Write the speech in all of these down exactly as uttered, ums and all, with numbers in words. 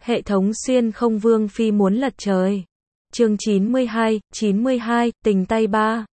Hệ thống xuyên không vương phi muốn lật trời. Chương chín mươi hai, chín mươi hai, tình tay ba.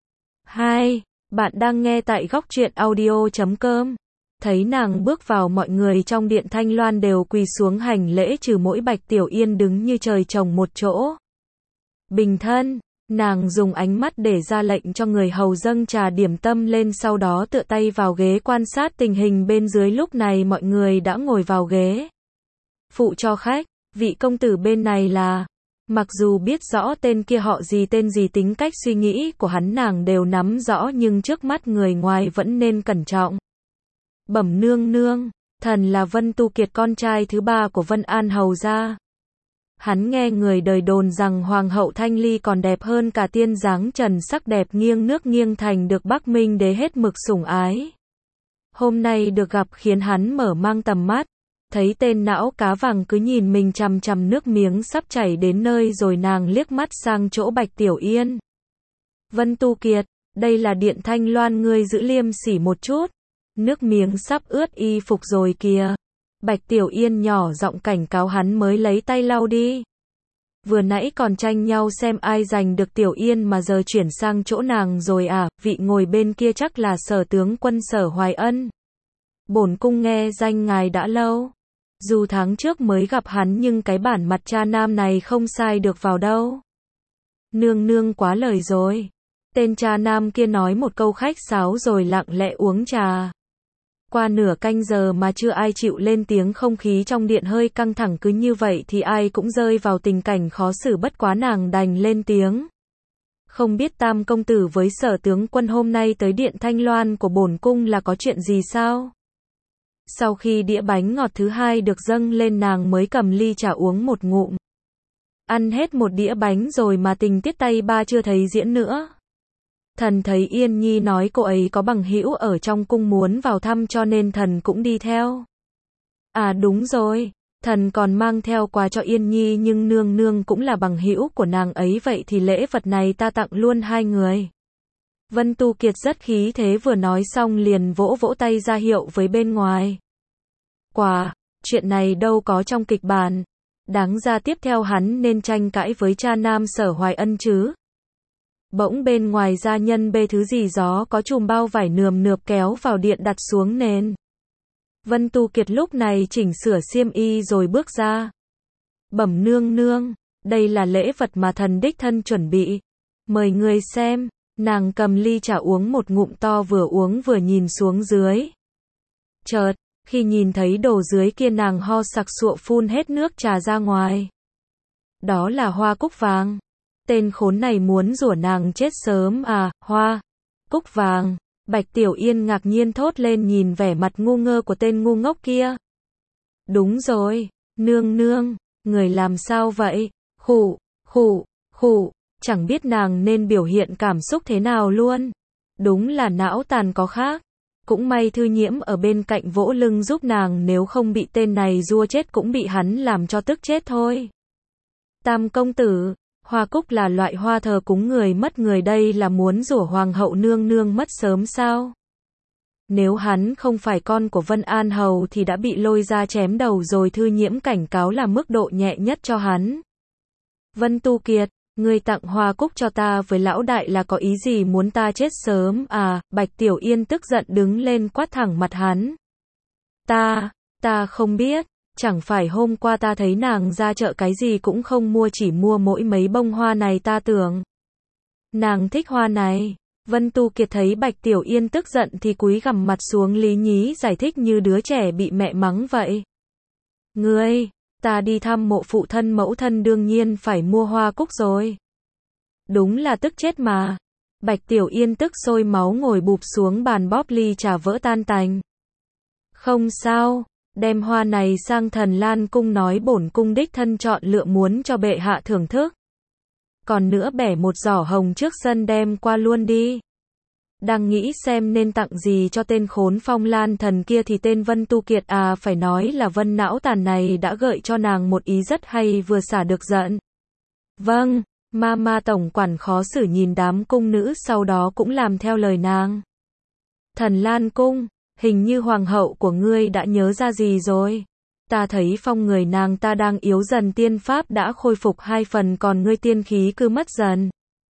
hai. Bạn đang nghe tại góc truyện audio chấm com. Thấy nàng bước vào, mọi người trong điện Thanh Loan đều quỳ xuống hành lễ, trừ mỗi Bạch Tiểu Yên đứng như trời trồng một chỗ. Bình thân, nàng dùng ánh mắt để ra lệnh cho người hầu dâng trà điểm tâm lên, sau đó tựa tay vào ghế quan sát tình hình bên dưới. Lúc này mọi người đã ngồi vào ghế. Phụ cho khách, vị công tử bên này là... Mặc dù biết rõ tên kia họ gì tên gì, tính cách suy nghĩ của hắn nàng đều nắm rõ, nhưng trước mắt người ngoài vẫn nên cẩn trọng. Bẩm nương nương, thần là Vân Tu Kiệt, con trai thứ ba của Vân An hầu gia. Hắn nghe người đời đồn rằng hoàng hậu Thanh Ly còn đẹp hơn cả tiên, dáng trần sắc đẹp nghiêng nước nghiêng thành, được Bắc Minh đế hết mực sủng ái. Hôm nay được gặp khiến hắn mở mang tầm mắt. Thấy tên não cá vàng cứ nhìn mình chằm chằm, nước miếng sắp chảy đến nơi rồi, nàng liếc mắt sang chỗ Bạch Tiểu Yên. Vân Tu Kiệt, đây là điện Thanh Loan, ngươi giữ liêm sỉ một chút. Nước miếng sắp ướt y phục rồi kìa. Bạch Tiểu Yên nhỏ giọng cảnh cáo hắn, mới lấy tay lau đi. Vừa nãy còn tranh nhau xem ai giành được Tiểu Yên, mà giờ chuyển sang chỗ nàng rồi à? Vị ngồi bên kia chắc là Sở tướng quân Sở Hoài Ân. Bổn cung nghe danh ngài đã lâu. Dù tháng trước mới gặp hắn nhưng cái bản mặt cha nam này không sai được vào đâu. Nương nương quá lời rồi. Tên cha nam kia nói một câu khách sáo rồi lặng lẽ uống trà. Qua nửa canh giờ mà chưa ai chịu lên tiếng, không khí trong điện hơi căng thẳng, cứ như vậy thì ai cũng rơi vào tình cảnh khó xử, bất quá nàng đành lên tiếng. Không biết Tam công tử với Sở tướng quân hôm nay tới điện Thanh Loan của bổn cung là có chuyện gì sao? Sau khi đĩa bánh ngọt thứ hai được dâng lên, nàng mới cầm ly trà uống một ngụm. Ăn hết một đĩa bánh rồi mà tình tiết tay ba chưa thấy diễn nữa. Thần thấy Yên Nhi nói cô ấy có bằng hữu ở trong cung muốn vào thăm, cho nên thần cũng đi theo. À đúng rồi, thần còn mang theo quà cho Yên Nhi, nhưng nương nương cũng là bằng hữu của nàng ấy, vậy thì lễ vật này ta tặng luôn hai người. Vân Tu Kiệt rất khí thế, vừa nói xong liền vỗ vỗ tay ra hiệu với bên ngoài. Quả, chuyện này đâu có trong kịch bản. Đáng ra tiếp theo hắn nên tranh cãi với cha nam Sở Hoài Ân chứ. Bỗng bên ngoài gia nhân bê thứ gì gió có chùm bao vải nườm nượp kéo vào điện, đặt xuống nền. Vân Tu Kiệt lúc này chỉnh sửa xiêm y rồi bước ra. Bẩm nương nương, đây là lễ vật mà thần đích thân chuẩn bị. Mời người xem. Nàng cầm ly trà uống một ngụm to, vừa uống vừa nhìn xuống dưới. Chợt, khi nhìn thấy đồ dưới kia, nàng ho sặc sụa phun hết nước trà ra ngoài. Đó là hoa cúc vàng. Tên khốn này muốn rủa nàng chết sớm à? Hoa cúc vàng. Bạch Tiểu Yên ngạc nhiên thốt lên, nhìn vẻ mặt ngu ngơ của tên ngu ngốc kia. Đúng rồi, nương nương, người làm sao vậy? Khụ, khụ, khụ. Chẳng biết nàng nên biểu hiện cảm xúc thế nào luôn. Đúng là não tàn có khác. Cũng may Thư Nhiễm ở bên cạnh vỗ lưng giúp nàng, nếu không bị tên này giua chết cũng bị hắn làm cho tức chết thôi. Tam công tử, hoa cúc là loại hoa thờ cúng người mất người, đây là muốn rủa hoàng hậu nương nương mất sớm sao? Nếu hắn không phải con của Vân An hầu thì đã bị lôi ra chém đầu rồi. Thư Nhiễm cảnh cáo là mức độ nhẹ nhất cho hắn. Vân Tu Kiệt, ngươi tặng hoa cúc cho ta với lão đại là có ý gì, muốn ta chết sớm à? Bạch Tiểu Yên tức giận đứng lên quát thẳng mặt hắn. Ta, ta không biết, chẳng phải hôm qua ta thấy nàng ra chợ cái gì cũng không mua, chỉ mua mỗi mấy bông hoa này, ta tưởng nàng thích hoa này. Vân Tu Kiệt thấy Bạch Tiểu Yên tức giận thì cúi gằm mặt xuống, lý nhí giải thích như đứa trẻ bị mẹ mắng vậy. Ngươi, ta đi thăm mộ phụ thân mẫu thân, đương nhiên phải mua hoa cúc rồi. Đúng là tức chết mà. Bạch Tiểu Yên tức sôi máu ngồi bụp xuống bàn, bóp ly trà vỡ tan tành. Không sao, đem hoa này sang Thần Lan cung nói bổn cung đích thân chọn lựa muốn cho bệ hạ thưởng thức. Còn nữa bẻ một giỏ hồng trước sân đem qua luôn đi. Đang nghĩ xem nên tặng gì cho tên khốn Phong Lan thần kia thì tên Vân Tu Kiệt à phải nói là Vân não tàn này đã gợi cho nàng một ý rất hay, vừa xả được giận. Vâng, ma ma tổng quản khó xử nhìn đám cung nữ, sau đó cũng làm theo lời nàng. Thần Lan cung, hình như hoàng hậu của ngươi đã nhớ ra gì rồi. Ta thấy phong người nàng ta đang yếu dần, tiên pháp đã khôi phục hai phần, còn ngươi tiên khí cứ mất dần.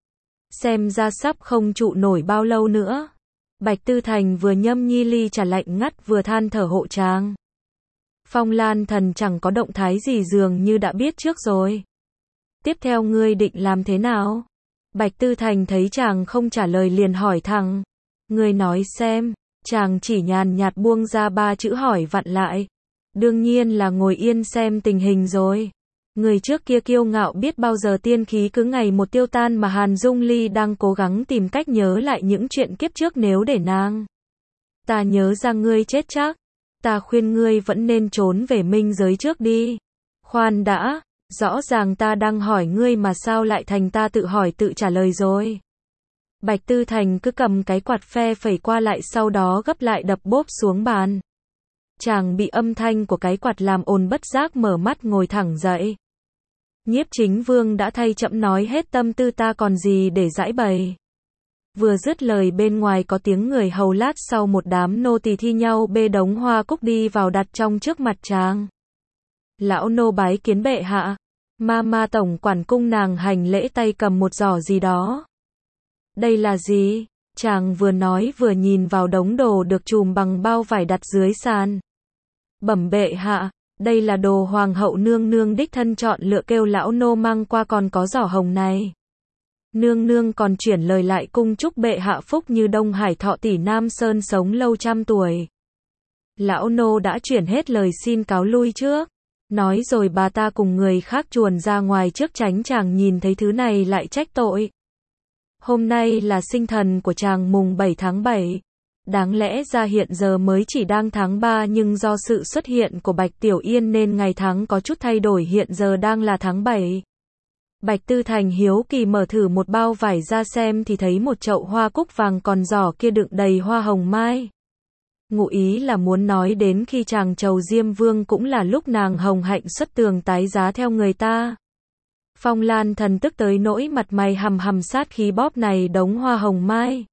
Xem ra sắp không trụ nổi bao lâu nữa. Bạch Tư Thành vừa nhâm nhi ly trà lạnh ngắt vừa than thở hộ chàng. Phong Lan Thần chẳng có động thái gì, dường như đã biết trước rồi. Tiếp theo ngươi định làm thế nào? Bạch Tư Thành thấy chàng không trả lời liền hỏi thẳng. Ngươi nói xem. Chàng chỉ nhàn nhạt buông ra ba chữ hỏi vặn lại. Đương nhiên là ngồi yên xem tình hình rồi. Người trước kia kiêu ngạo biết bao giờ tiên khí cứ ngày một tiêu tan, mà Hàn Dung Ly đang cố gắng tìm cách nhớ lại những chuyện kiếp trước nếu để nàng ta nhớ ra ngươi chết chắc. Ta khuyên ngươi vẫn nên trốn về minh giới trước đi. Khoan đã, rõ ràng ta đang hỏi ngươi mà sao lại thành ta tự hỏi tự trả lời rồi. Bạch Tư Thành cứ cầm cái quạt phe phẩy qua lại, sau đó gấp lại đập bốp xuống bàn. Chàng bị âm thanh của cái quạt làm ồn, bất giác mở mắt ngồi thẳng dậy. Nhiếp Chính Vương đã thay trẫm nói hết tâm tư, ta còn gì để giãi bày. Vừa dứt lời bên ngoài có tiếng người hầu, lát sau một đám nô tỳ thi nhau bê đống hoa cúc đi vào đặt trong trước mặt chàng. Lão nô bái kiến bệ hạ. Ma ma tổng quản cung nàng hành lễ, tay cầm một giỏ gì đó. Đây là gì? Chàng vừa nói vừa nhìn vào đống đồ được trùm bằng bao vải đặt dưới sàn. Bẩm bệ hạ, đây là đồ hoàng hậu nương nương đích thân chọn lựa kêu lão nô mang qua, còn có giỏ hồng này. Nương nương còn chuyển lời lại cung chúc bệ hạ phúc như Đông Hải thọ tỷ Nam Sơn sống lâu trăm tuổi. Lão nô đã chuyển hết lời xin cáo lui trước. Nói rồi bà ta cùng người khác chuồn ra ngoài trước, tránh chàng nhìn thấy thứ này lại trách tội. Hôm nay là sinh thần của chàng mùng bảy tháng bảy. Đáng lẽ ra hiện giờ mới chỉ đang tháng ba, nhưng do sự xuất hiện của Bạch Tiểu Yên nên ngày tháng có chút thay đổi, hiện giờ đang là tháng bảy. Bạch Tư Thành hiếu kỳ mở thử một bao vải ra xem thì thấy một chậu hoa cúc vàng, còn giỏ kia đựng đầy hoa hồng mai. Ngụ ý là muốn nói đến khi chàng trầu Diêm Vương cũng là lúc nàng hồng hạnh xuất tường tái giá theo người ta. Phong Lan Thần tức tới nỗi mặt mày hầm hầm sát khí bóp này đống hoa hồng mai.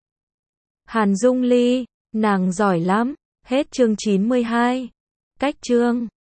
Hàn Dung Ly, nàng giỏi lắm. Hết chương chín mươi hai. Cách chương